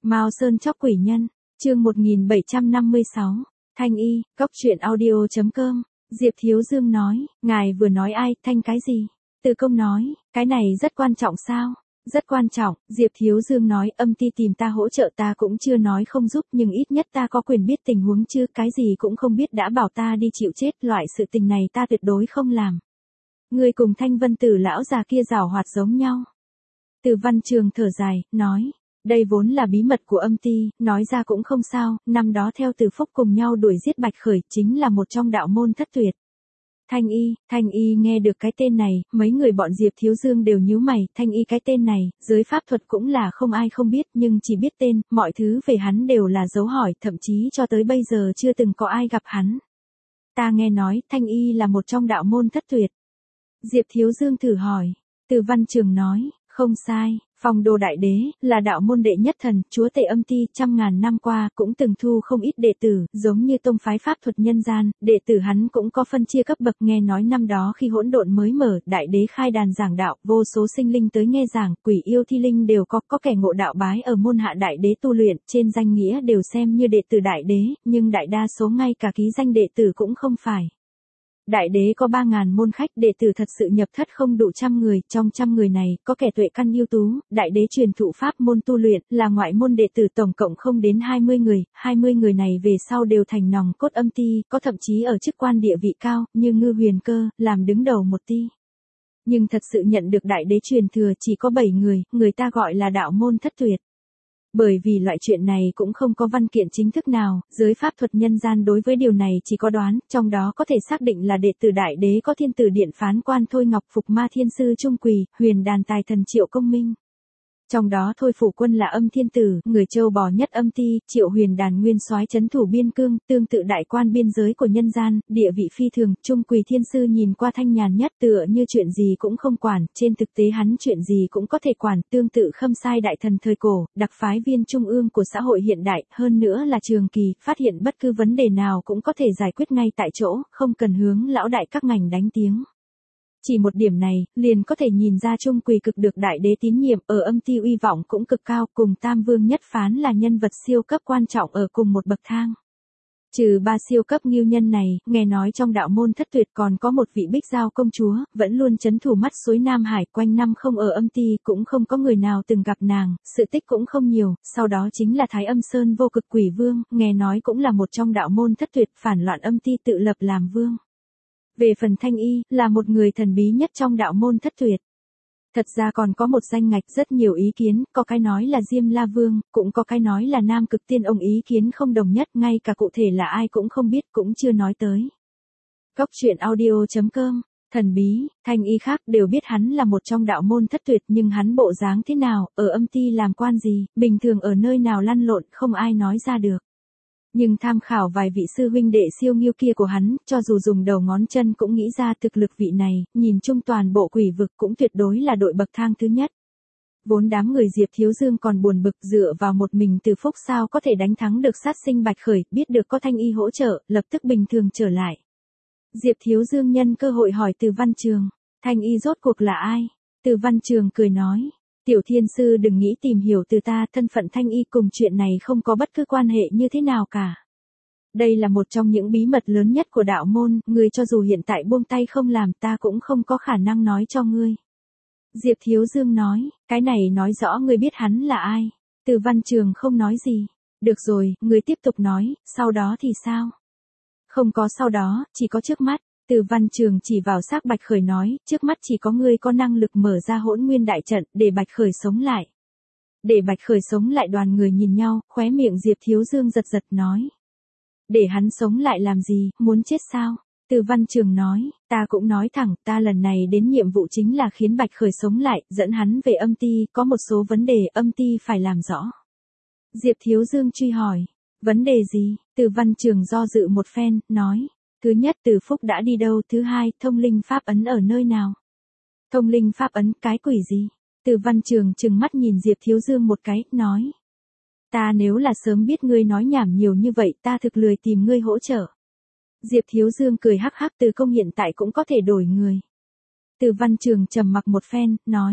Mao Sơn chóc quỷ nhân, chương 1756, Thanh Y, Cốc truyện audio.com, Diệp Thiếu Dương nói, ngài vừa nói ai, Thanh cái gì? Từ Công nói, cái này rất quan trọng sao? Rất quan trọng, Diệp Thiếu Dương nói, âm ty tìm ta hỗ trợ ta cũng chưa nói không giúp nhưng ít nhất ta có quyền biết tình huống chứ, cái gì cũng không biết đã bảo ta đi chịu chết, loại sự tình này ta tuyệt đối không làm. Người cùng Thanh Vân Tử lão già kia giảo hoạt giống nhau. Từ Văn Trường thở dài, nói, đây vốn là bí mật của âm ty, nói ra cũng không sao, năm đó theo Từ Phúc cùng nhau đuổi giết Bạch Khởi chính là một trong đạo môn thất tuyệt. Thanh Y nghe được cái tên này, mấy người bọn Diệp Thiếu Dương đều nhíu mày, Thanh Y cái tên này, giới pháp thuật cũng là không ai không biết nhưng chỉ biết tên, mọi thứ về hắn đều là dấu hỏi, thậm chí cho tới bây giờ chưa từng có ai gặp hắn. Ta nghe nói, Thanh Y là một trong đạo môn thất tuyệt. Diệp Thiếu Dương thử hỏi, Từ Văn Trường nói, không sai, Phong Đô Đại Đế, là đạo môn đệ nhất thần, chúa tể âm ty, trăm ngàn năm qua, cũng từng thu không ít đệ tử, giống như tông phái pháp thuật nhân gian, đệ tử hắn cũng có phân chia cấp bậc, nghe nói năm đó khi hỗn độn mới mở, Đại Đế khai đàn giảng đạo, vô số sinh linh tới nghe giảng, quỷ yêu thi linh đều có kẻ ngộ đạo bái ở môn hạ Đại Đế tu luyện, trên danh nghĩa đều xem như đệ tử Đại Đế, nhưng đại đa số ngay cả ký danh đệ tử cũng không phải. Đại Đế có 3.000 môn khách, đệ tử thật sự nhập thất không đủ 100 người, trong 100 người này, có kẻ tuệ căn ưu tú, Đại Đế truyền thụ pháp môn tu luyện, là ngoại môn đệ tử tổng cộng không đến 20 người, 20 người này về sau đều thành nòng cốt âm ty, có thậm chí ở chức quan địa vị cao, như Ngư Huyền Cơ, làm đứng đầu một ty. Nhưng thật sự nhận được Đại Đế truyền thừa chỉ có 7 người, người ta gọi là đạo môn thất tuyệt. Bởi vì loại chuyện này cũng không có văn kiện chính thức nào, giới pháp thuật nhân gian đối với điều này chỉ có đoán, trong đó có thể xác định là đệ tử Đại Đế có Thiên Tử Điện Phán Quan Thôi Ngọc Phục Ma Thiên Sư Trung Quỳ, Huyền Đàn Tài Thần Triệu Công Minh. Trong đó Thôi Phủ Quân là âm thiên tử, người châu bò nhất âm ty, Triệu Huyền Đàn nguyên soái trấn thủ biên cương, tương tự đại quan biên giới của nhân gian, địa vị phi thường, Trung Quỳ Thiên Sư nhìn qua thanh nhàn nhất, tựa như chuyện gì cũng không quản, trên thực tế hắn chuyện gì cũng có thể quản, tương tự Khâm Sai đại thần thời cổ, đặc phái viên trung ương của xã hội hiện đại, hơn nữa là trường kỳ, phát hiện bất cứ vấn đề nào cũng có thể giải quyết ngay tại chỗ, không cần hướng lão đại các ngành đánh tiếng. Chỉ một điểm này, liền có thể nhìn ra Trung Quỳ cực được Đại Đế tín nhiệm, ở âm ty uy vọng cũng cực cao, cùng Tam Vương Nhất Phán là nhân vật siêu cấp quan trọng ở cùng một bậc thang. Trừ 3 siêu cấp ngưu nhân này, nghe nói trong đạo môn thất tuyệt còn có một vị Bích Giao công chúa, vẫn luôn trấn thủ mắt suối Nam Hải, quanh năm không ở âm ty, cũng không có người nào từng gặp nàng, sự tích cũng không nhiều, sau đó chính là Thái Âm Sơn Vô Cực Quỷ Vương, nghe nói cũng là một trong đạo môn thất tuyệt, phản loạn âm ty tự lập làm vương. Về phần Thanh Y, là một người thần bí nhất trong đạo môn thất tuyệt. Thật ra còn có một danh ngạch rất nhiều ý kiến, có cái nói là Diêm La Vương, cũng có cái nói là Nam Cực Tiên ông ý kiến không đồng nhất, ngay cả cụ thể là ai cũng không biết, cũng chưa nói tới. Cốc truyện audio.com, thần bí, Thanh Y khác đều biết hắn là một trong đạo môn thất tuyệt nhưng hắn bộ dáng thế nào, ở âm ty làm quan gì, bình thường ở nơi nào lăn lộn không ai nói ra được. Nhưng tham khảo vài vị sư huynh đệ siêu nghiêu kia của hắn, cho dù dùng đầu ngón chân cũng nghĩ ra thực lực vị này, nhìn chung toàn bộ quỷ vực cũng tuyệt đối là đội bậc thang thứ nhất. Vốn đám người Diệp Thiếu Dương còn buồn bực dựa vào một mình Từ Phúc sao có thể đánh thắng được sát sinh Bạch Khởi, biết được có Thanh Y hỗ trợ, lập tức bình thường trở lại. Diệp Thiếu Dương nhân cơ hội hỏi Từ Văn Trường, Thanh Y rốt cuộc là ai? Từ Văn Trường cười nói. Tiểu Thiên Sư đừng nghĩ tìm hiểu từ ta, thân phận Thanh Y cùng chuyện này không có bất cứ quan hệ như thế nào cả. Đây là một trong những bí mật lớn nhất của đạo môn, ngươi cho dù hiện tại buông tay không làm ta cũng không có khả năng nói cho ngươi. Diệp Thiếu Dương nói, cái này nói rõ ngươi biết hắn là ai. Từ Văn Trường không nói gì. Được rồi, ngươi tiếp tục nói, sau đó thì sao? Không có sau đó, chỉ có trước mắt. Từ Văn Trường chỉ vào xác Bạch Khởi nói, trước mắt chỉ có ngươi có năng lực mở ra Hỗn Nguyên đại trận, để Bạch Khởi sống lại. Để Bạch Khởi sống lại, đoàn người nhìn nhau, khóe miệng Diệp Thiếu Dương giật giật nói. Để hắn sống lại làm gì, muốn chết sao? Từ Văn Trường nói, ta cũng nói thẳng, ta lần này đến nhiệm vụ chính là khiến Bạch Khởi sống lại, dẫn hắn về âm ty, có một số vấn đề âm ty phải làm rõ. Diệp Thiếu Dương truy hỏi, vấn đề gì? Từ Văn Trường do dự một phen, nói. Thứ nhất, Từ Phúc đã đi đâu? Thứ hai, thông linh pháp ấn ở nơi nào? Thông linh pháp ấn, cái quỷ gì? Từ Văn Trường trừng mắt nhìn Diệp Thiếu Dương một cái, nói. Ta nếu là sớm biết ngươi nói nhảm nhiều như vậy, ta thực lười tìm ngươi hỗ trợ. Diệp Thiếu Dương cười hắc hắc, Từ Công hiện tại cũng có thể đổi người. Từ Văn Trường trầm mặc một phen, nói.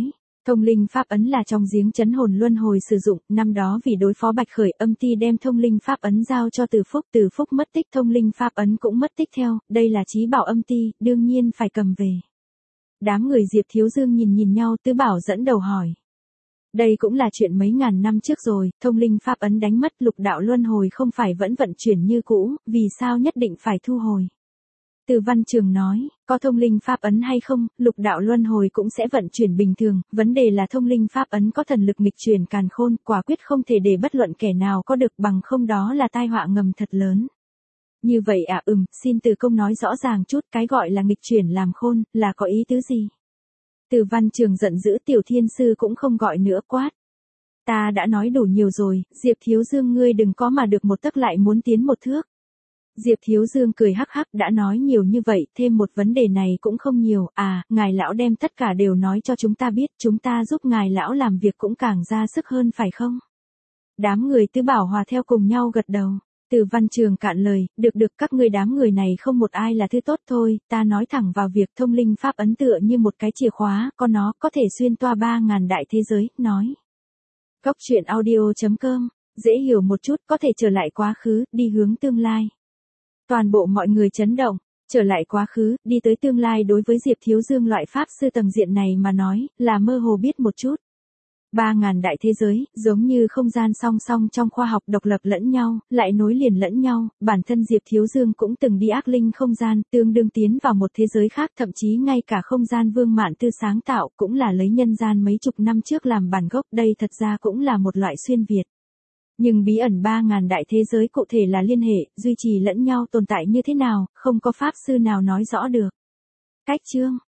Thông linh pháp ấn là trong giếng chấn hồn luân hồi sử dụng, năm đó vì đối phó Bạch Khởi, âm ty đem thông linh pháp ấn giao cho Từ Phúc mất tích, thông linh pháp ấn cũng mất tích theo, đây là chí bảo âm ty, đương nhiên phải cầm về. Đám người Diệp Thiếu Dương nhìn nhau, Tứ Bảo dẫn đầu hỏi. Đây cũng là chuyện mấy ngàn năm trước rồi, thông linh pháp ấn đánh mất, lục đạo luân hồi không phải vẫn vận chuyển như cũ, vì sao nhất định phải thu hồi? Từ Văn Trường nói, có thông linh pháp ấn hay không, lục đạo luân hồi cũng sẽ vận chuyển bình thường, vấn đề là thông linh pháp ấn có thần lực nghịch chuyển càn khôn, quả quyết không thể để bất luận kẻ nào có được, bằng không đó là tai họa ngầm thật lớn. Như vậy à, xin Từ Công nói rõ ràng chút, cái gọi là nghịch chuyển làm khôn, là có ý tứ gì? Từ Văn Trường giận dữ, Tiểu Thiên Sư cũng không gọi nữa, quát. Ta đã nói đủ nhiều rồi, Diệp Thiếu Dương ngươi đừng có mà được một tấc lại muốn tiến một thước. Diệp Thiếu Dương cười hắc hắc, đã nói nhiều như vậy, thêm một vấn đề này cũng không nhiều, ngài lão đem tất cả đều nói cho chúng ta biết, chúng ta giúp ngài lão làm việc cũng càng ra sức hơn phải không? Đám người Tứ Bảo hòa theo cùng nhau gật đầu. Từ Văn Trường cạn lời, được các ngươi đám người này không một ai là thứ tốt thôi, ta nói thẳng vào việc thông linh pháp ấn tựa như một cái chìa khóa, có nó có thể xuyên toa 3.000 đại thế giới, nói. Góc truyện audio.com, dễ hiểu một chút, có thể trở lại quá khứ, đi hướng tương lai. Toàn bộ mọi người chấn động, trở lại quá khứ, đi tới tương lai đối với Diệp Thiếu Dương loại pháp sư tầng diện này mà nói, là mơ hồ biết một chút. 3.000 đại thế giới, giống như không gian song song trong khoa học độc lập lẫn nhau, lại nối liền lẫn nhau, bản thân Diệp Thiếu Dương cũng từng đi ác linh không gian, tương đương tiến vào một thế giới khác, thậm chí ngay cả không gian Vương Mạn Tư sáng tạo, cũng là lấy nhân gian mấy chục năm trước làm bản gốc, đây thật ra cũng là một loại xuyên Việt. Nhưng bí ẩn 3.000 đại thế giới cụ thể là liên hệ, duy trì lẫn nhau tồn tại như thế nào, không có pháp sư nào nói rõ được. Cách chương